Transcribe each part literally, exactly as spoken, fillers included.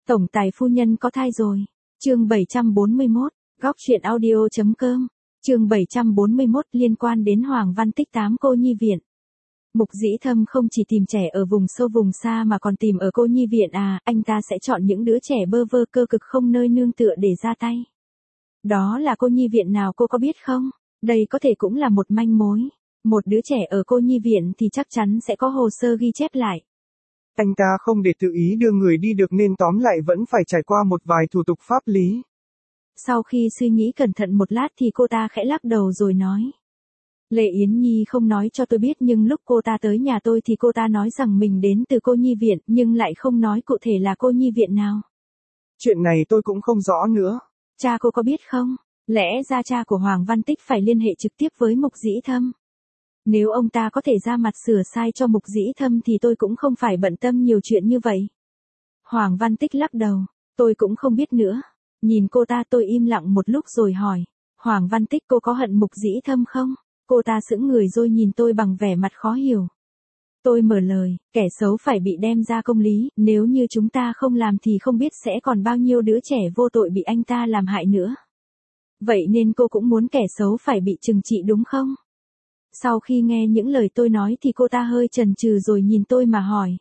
Tổng tài phu nhân có thai rồi. Chương bảy trăm bốn mươi mốt, góc truyện audio chấm com. Chương bảy trăm bốn mươi mốt liên quan đến Hoàng Văn Tích tám cô nhi viện. Mục Dĩ Thâm không chỉ tìm trẻ ở vùng sâu vùng xa mà còn tìm ở cô nhi viện à, anh ta sẽ chọn những đứa trẻ bơ vơ cơ cực không nơi nương tựa để ra tay. Đó là cô nhi viện nào cô có biết không? Đây có thể cũng là một manh mối. Một đứa trẻ ở cô nhi viện thì chắc chắn sẽ có hồ sơ ghi chép lại. Anh ta không để tự ý đưa người đi được nên tóm lại vẫn phải trải qua một vài thủ tục pháp lý. Sau khi suy nghĩ cẩn thận một lát thì cô ta khẽ lắc đầu rồi nói. Lệ Yến Nhi không nói cho tôi biết nhưng lúc cô ta tới nhà tôi thì cô ta nói rằng mình đến từ cô nhi viện nhưng lại không nói cụ thể là cô nhi viện nào. Chuyện này tôi cũng không rõ nữa. Cha cô có biết không? Lẽ ra cha của Hoàng Văn Tích phải liên hệ trực tiếp với Mục Dĩ Thâm. Nếu ông ta có thể ra mặt sửa sai cho Mục Dĩ Thâm thì tôi cũng không phải bận tâm nhiều chuyện như vậy. Hoàng Văn Tích lắc đầu, tôi cũng không biết nữa. Nhìn cô ta tôi im lặng một lúc rồi hỏi, Hoàng Văn Tích cô có hận Mục Dĩ Thâm không? Cô ta sững người rồi nhìn tôi bằng vẻ mặt khó hiểu. Tôi mở lời, kẻ xấu phải bị đem ra công lý, nếu như chúng ta không làm thì không biết sẽ còn bao nhiêu đứa trẻ vô tội bị anh ta làm hại nữa. Vậy nên cô cũng muốn kẻ xấu phải bị trừng trị đúng không? Sau khi nghe những lời tôi nói thì cô ta hơi chần chừ rồi nhìn tôi mà hỏi.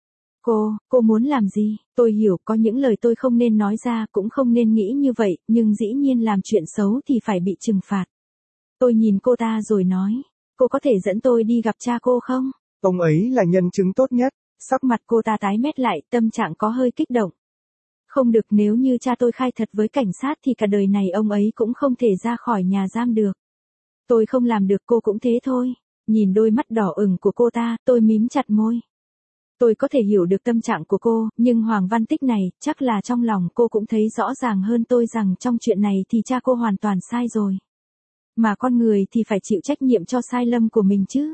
Cô, cô muốn làm gì? Tôi hiểu có những lời tôi không nên nói ra cũng không nên nghĩ như vậy, nhưng dĩ nhiên làm chuyện xấu thì phải bị trừng phạt. Tôi nhìn cô ta rồi nói, cô có thể dẫn tôi đi gặp cha cô không? Ông ấy là nhân chứng tốt nhất. Sắc mặt cô ta tái mét lại, tâm trạng có hơi kích động. Không được, nếu như cha tôi khai thật với cảnh sát thì cả đời này ông ấy cũng không thể ra khỏi nhà giam được. Tôi không làm được, cô cũng thế thôi. Nhìn đôi mắt đỏ ửng của cô ta, tôi mím chặt môi. Tôi có thể hiểu được tâm trạng của cô, nhưng Hoàng Văn Tích này, chắc là trong lòng cô cũng thấy rõ ràng hơn tôi rằng trong chuyện này thì cha cô hoàn toàn sai rồi. Mà con người thì phải chịu trách nhiệm cho sai lầm của mình chứ.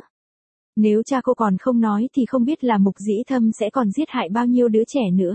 Nếu cha cô còn không nói thì không biết là Mục Dĩ Thâm sẽ còn giết hại bao nhiêu đứa trẻ nữa.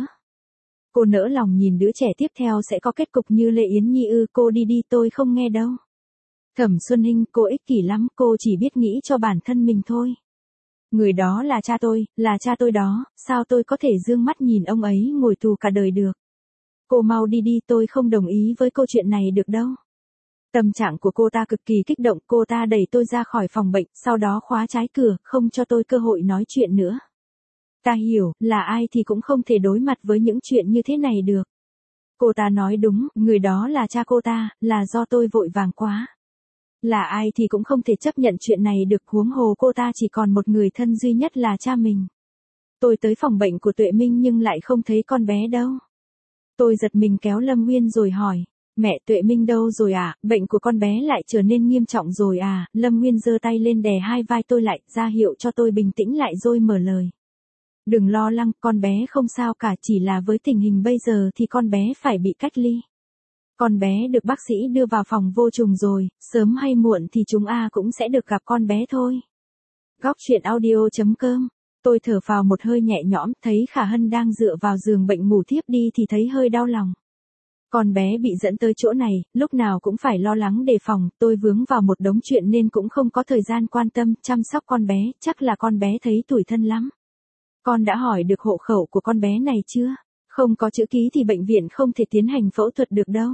Cô nỡ lòng nhìn đứa trẻ tiếp theo sẽ có kết cục như Lệ Yến Nhi ư? Cô đi đi, tôi không nghe đâu. Thẩm Xuân Hinh, cô ích kỷ lắm, cô chỉ biết nghĩ cho bản thân mình thôi. Người đó là cha tôi, là cha tôi đó, sao tôi có thể dương mắt nhìn ông ấy ngồi tù cả đời được. Cô mau đi đi, tôi không đồng ý với câu chuyện này được đâu. Tâm trạng của cô ta cực kỳ kích động, cô ta đẩy tôi ra khỏi phòng bệnh, sau đó khóa trái cửa, không cho tôi cơ hội nói chuyện nữa. Ta hiểu, là ai thì cũng không thể đối mặt với những chuyện như thế này được. Cô ta nói đúng, người đó là cha cô ta, là do tôi vội vàng quá. Là ai thì cũng không thể chấp nhận chuyện này được, huống hồ cô ta chỉ còn một người thân duy nhất là cha mình. Tôi tới phòng bệnh của Tuệ Minh nhưng lại không thấy con bé đâu. Tôi giật mình kéo Lâm Nguyên rồi hỏi, mẹ, Tuệ Minh đâu rồi à, bệnh của con bé lại trở nên nghiêm trọng rồi à? Lâm Nguyên giơ tay lên đè hai vai tôi lại, ra hiệu cho tôi bình tĩnh lại rồi mở lời. Đừng lo lắng, con bé không sao cả, chỉ là với tình hình bây giờ thì con bé phải bị cách ly. Con bé được bác sĩ đưa vào phòng vô trùng rồi, sớm hay muộn thì chúng a cũng sẽ được gặp con bé thôi. Góc truyện audio chấm com. Tôi thở phào một hơi nhẹ nhõm, thấy Khả Hân đang dựa vào giường bệnh ngủ thiếp đi thì thấy hơi đau lòng. Con bé bị dẫn tới chỗ này, lúc nào cũng phải lo lắng đề phòng, tôi vướng vào một đống chuyện nên cũng không có thời gian quan tâm, chăm sóc con bé, chắc là con bé thấy tủi thân lắm. Con đã hỏi được hộ khẩu của con bé này chưa? Không có chữ ký thì bệnh viện không thể tiến hành phẫu thuật được đâu.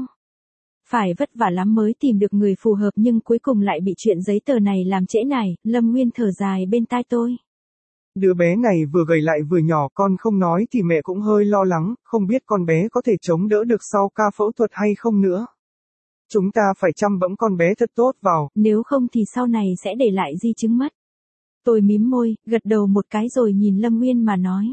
Phải vất vả lắm mới tìm được người phù hợp nhưng cuối cùng lại bị chuyện giấy tờ này làm trễ nải, Lâm Nguyên thở dài bên tai tôi. Đứa bé này vừa gầy lại vừa nhỏ, con không nói thì mẹ cũng hơi lo lắng, không biết con bé có thể chống đỡ được sau ca phẫu thuật hay không nữa. Chúng ta phải chăm bẵm con bé thật tốt vào. Nếu không thì sau này sẽ để lại di chứng mất. Tôi mím môi, gật đầu một cái rồi nhìn Lâm Nguyên mà nói.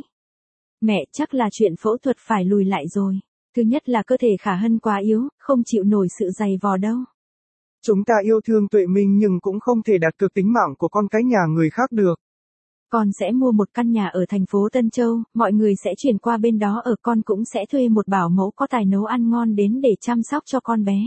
Mẹ, chắc là chuyện phẫu thuật phải lùi lại rồi. Thứ nhất là cơ thể Khả Hân quá yếu, không chịu nổi sự dày vò đâu. Chúng ta yêu thương Tuệ Minh nhưng cũng không thể đặt cược tính mạng của con cái nhà người khác được. Con sẽ mua một căn nhà ở thành phố Tân Châu, mọi người sẽ chuyển qua bên đó ở, con cũng sẽ thuê một bảo mẫu có tài nấu ăn ngon đến để chăm sóc cho con bé.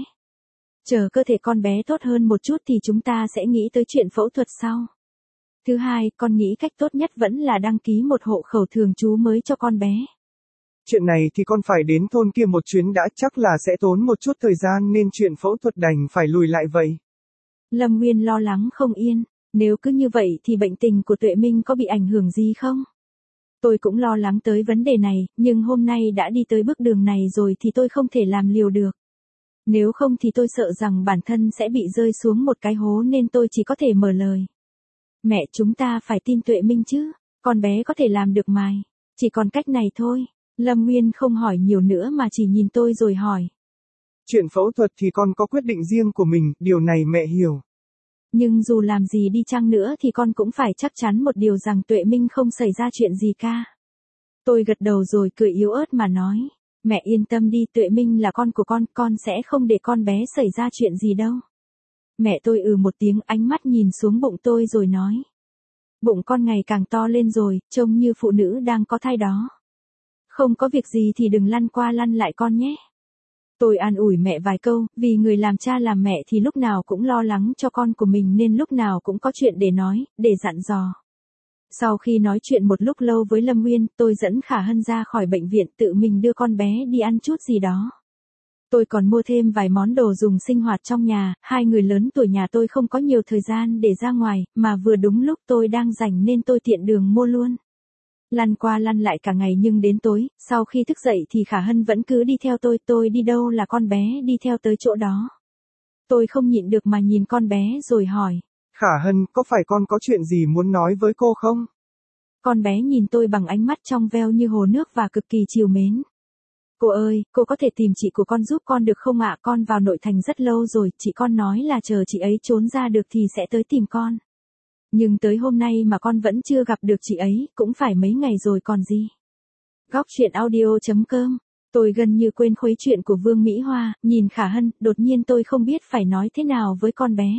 Chờ cơ thể con bé tốt hơn một chút thì chúng ta sẽ nghĩ tới chuyện phẫu thuật sau. Thứ hai, con nghĩ cách tốt nhất vẫn là đăng ký một hộ khẩu thường trú mới cho con bé. Chuyện này thì con phải đến thôn kia một chuyến đã, chắc là sẽ tốn một chút thời gian nên chuyện phẫu thuật đành phải lùi lại vậy. Lâm Nguyên lo lắng không yên, nếu cứ như vậy thì bệnh tình của Tuệ Minh có bị ảnh hưởng gì không? Tôi cũng lo lắng tới vấn đề này, nhưng hôm nay đã đi tới bước đường này rồi thì tôi không thể làm liều được. Nếu không thì tôi sợ rằng bản thân sẽ bị rơi xuống một cái hố nên tôi chỉ có thể mở lời. Mẹ, chúng ta phải tin Tuệ Minh chứ, con bé có thể làm được mà. Chỉ còn cách này thôi. Lâm Nguyên không hỏi nhiều nữa mà chỉ nhìn tôi rồi hỏi. Chuyện phẫu thuật thì con có quyết định riêng của mình, điều này mẹ hiểu. Nhưng dù làm gì đi chăng nữa thì con cũng phải chắc chắn một điều rằng Tuệ Minh không xảy ra chuyện gì cả. Tôi gật đầu rồi cười yếu ớt mà nói. Mẹ yên tâm đi, Tuệ Minh là con của con, con sẽ không để con bé xảy ra chuyện gì đâu. Mẹ tôi ừ một tiếng, ánh mắt nhìn xuống bụng tôi rồi nói. Bụng con ngày càng to lên rồi, trông như phụ nữ đang có thai đó. Không có việc gì thì đừng lăn qua lăn lại con nhé. Tôi an ủi mẹ vài câu, vì người làm cha làm mẹ thì lúc nào cũng lo lắng cho con của mình nên lúc nào cũng có chuyện để nói, để dặn dò. Sau khi nói chuyện một lúc lâu với Lâm Nguyên, tôi dẫn Khả Hân ra khỏi bệnh viện tự mình đưa con bé đi ăn chút gì đó. Tôi còn mua thêm vài món đồ dùng sinh hoạt trong nhà, hai người lớn tuổi nhà tôi không có nhiều thời gian để ra ngoài, mà vừa đúng lúc tôi đang rảnh nên tôi tiện đường mua luôn. Lăn qua lăn lại cả ngày nhưng đến tối, sau khi thức dậy thì Khả Hân vẫn cứ đi theo tôi, tôi đi đâu là con bé đi theo tới chỗ đó. Tôi không nhịn được mà nhìn con bé rồi hỏi. Khả Hân, có phải con có chuyện gì muốn nói với cô không? Con bé nhìn tôi bằng ánh mắt trong veo như hồ nước và cực kỳ trìu mến. Cô ơi, cô có thể tìm chị của con giúp con được không ạ? Con vào nội thành rất lâu rồi, chị con nói là chờ chị ấy trốn ra được thì sẽ tới tìm con. Nhưng tới hôm nay mà con vẫn chưa gặp được chị ấy, cũng phải mấy ngày rồi còn gì. Góc truyện audio chấm com. Tôi gần như quên khuấy chuyện của Vương Mỹ Hoa, nhìn Khả Hân, đột nhiên tôi không biết phải nói thế nào với con bé.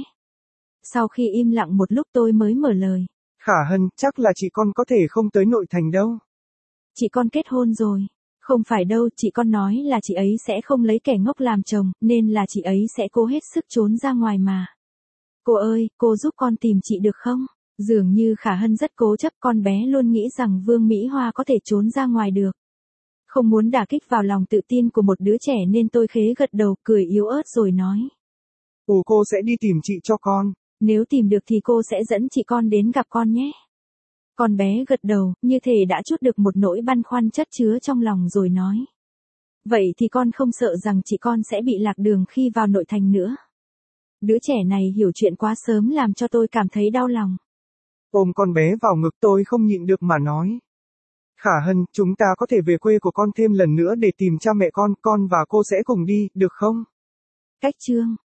Sau khi im lặng một lúc tôi mới mở lời. Khả Hân, chắc là chị con có thể không tới nội thành đâu. Chị con kết hôn rồi. Không phải đâu, chị con nói là chị ấy sẽ không lấy kẻ ngốc làm chồng, nên là chị ấy sẽ cố hết sức trốn ra ngoài mà. Cô ơi, cô giúp con tìm chị được không? Dường như Khả Hân rất cố chấp, con bé luôn nghĩ rằng Vương Mỹ Hoa có thể trốn ra ngoài được. Không muốn đả kích vào lòng tự tin của một đứa trẻ nên tôi khế gật đầu, cười yếu ớt rồi nói. Ồ, cô sẽ đi tìm chị cho con. Nếu tìm được thì cô sẽ dẫn chị con đến gặp con nhé. Con bé gật đầu, như thể đã trút được một nỗi băn khoăn chất chứa trong lòng rồi nói. Vậy thì con không sợ rằng chị con sẽ bị lạc đường khi vào nội thành nữa. Đứa trẻ này hiểu chuyện quá sớm làm cho tôi cảm thấy đau lòng. Ôm con bé vào ngực tôi không nhịn được mà nói. Khả Hân, chúng ta có thể về quê của con thêm lần nữa để tìm cha mẹ con, con và cô sẽ cùng đi, được không? Cách chương.